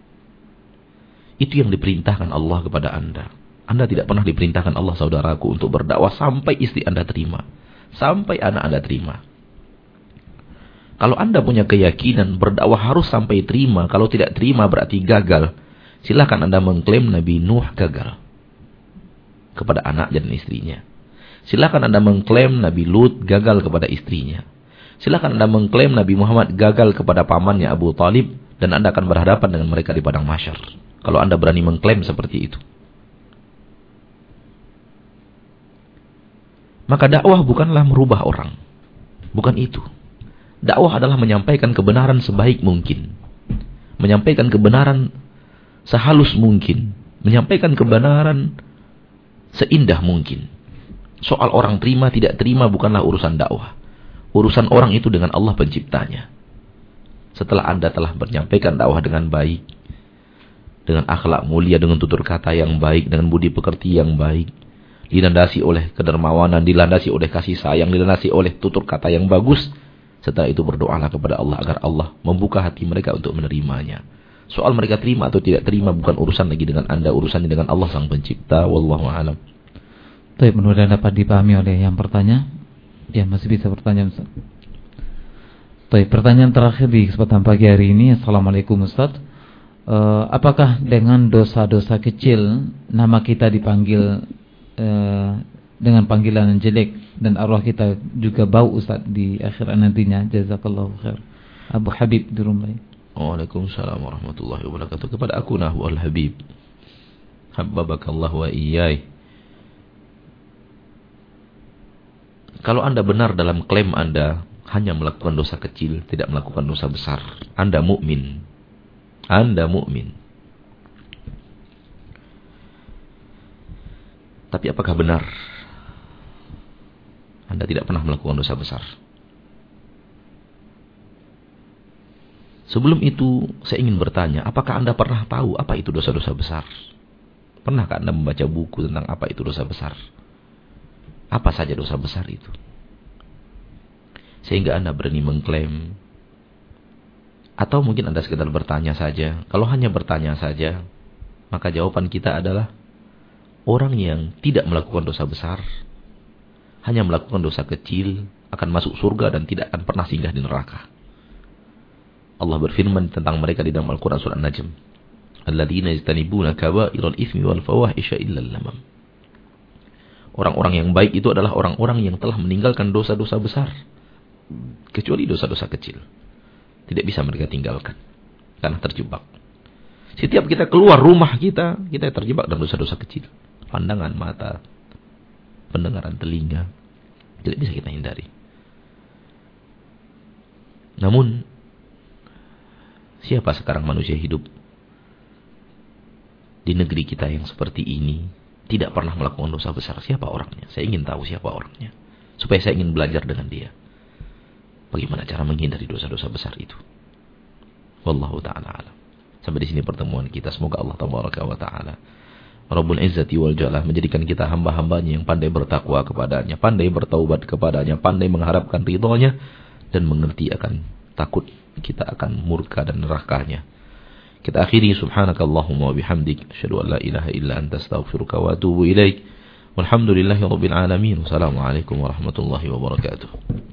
Itu yang diperintahkan Allah kepada Anda. Anda tidak pernah diperintahkan Allah, saudaraku, untuk berdakwah sampai istri Anda terima. Sampai anak Anda terima. Kalau Anda punya keyakinan berdakwah harus sampai terima, kalau tidak terima berarti gagal, silakan Anda mengklaim Nabi Nuh gagal kepada anak dan istrinya. Silakan Anda mengklaim Nabi Lut gagal kepada istrinya. Silakan Anda mengklaim Nabi Muhammad gagal kepada pamannya Abu Talib, dan Anda akan berhadapan dengan mereka di padang mahsyar. Kalau Anda berani mengklaim seperti itu. Maka dakwah bukanlah merubah orang. Bukan itu. Dakwah adalah menyampaikan kebenaran sebaik mungkin. Menyampaikan kebenaran sehalus mungkin. Menyampaikan kebenaran seindah mungkin. Soal orang terima tidak terima bukanlah urusan dakwah. Urusan orang itu dengan Allah penciptanya. Setelah Anda telah menyampaikan dakwah dengan baik, dengan akhlak mulia, dengan tutur kata yang baik, dengan budi pekerti yang baik, dilandasi oleh kedermawanan, dilandasi oleh kasih sayang, dilandasi oleh tutur kata yang bagus, setelah itu berdoalah kepada Allah agar Allah membuka hati mereka untuk menerimanya. Soal mereka terima atau tidak terima bukan urusan lagi dengan Anda, urusannya dengan Allah sang pencipta. Wallahu a'lam. Baik, mudah-mudahan dapat dipahami oleh yang bertanya. Ya, masih bisa bertanya, Ustaz. Baik, pertanyaan terakhir di kesempatan pagi hari ini. Assalamualaikum Ustaz. Uh, apakah dengan dosa-dosa kecil nama kita dipanggil uh, dengan panggilan yang jelek dan arwah kita juga bau, Ustaz, di akhirat nantinya? Jazakallahu khair. Abu Habib di Rumbai. Waalaikumsalam warahmatullahi wabarakatuh. Kepada aku Nahu Al-Habib, habbabakallah wa iyyai. Kalau Anda benar dalam klaim Anda hanya melakukan dosa kecil, tidak melakukan dosa besar, Anda mukmin. Anda mukmin. Tapi apakah benar Anda tidak pernah melakukan dosa besar? Sebelum itu, saya ingin bertanya, apakah Anda pernah tahu apa itu dosa-dosa besar? Pernahkah Anda membaca buku tentang apa itu dosa besar? Apa saja dosa besar itu? Sehingga Anda berani mengklaim. Atau mungkin Anda sekedar bertanya saja. Kalau hanya bertanya saja, maka jawaban kita adalah orang yang tidak melakukan dosa besar, hanya melakukan dosa kecil, akan masuk surga dan tidak akan pernah singgah di neraka. Allah berfirman tentang mereka di dalam Al-Quran surah An-Najm. Alladzina yajtanibuna kaba'iral itsmi wal fawahisha illa lamam. Orang-orang yang baik itu adalah orang-orang yang telah meninggalkan dosa-dosa besar, kecuali dosa-dosa kecil. Tidak bisa mereka tinggalkan karena terjebak. Setiap kita keluar rumah kita, kita terjebak dalam dosa-dosa kecil. Pandangan mata, pendengaran telinga, tidak bisa kita hindari. Namun, siapa sekarang manusia hidup di negeri kita yang seperti ini, tidak pernah melakukan dosa besar? Siapa orangnya? Saya ingin tahu siapa orangnya, supaya saya ingin belajar dengan dia. Bagaimana cara menghindari dosa-dosa besar itu? Wallahu ta'ala alam. Sampai di sini pertemuan kita. Semoga Allah tabaraka wa ta'ala Rabbul Izzati wal Jalal menjadikan kita hamba-hambanya yang pandai bertakwa kepadanya, pandai bertaubat kepadanya, pandai mengharapkan ridhonya, dan mengerti akan takut kita akan murka dan nerakanya. Kita akhiri subhanakallahumma wa bihamdik asyhadu an la ilaha illa anta astaghfiruka wa atubu ilaik. Walhamdulillahi rabbil alamin. Wassalamualaikum warahmatullahi wabarakatuh.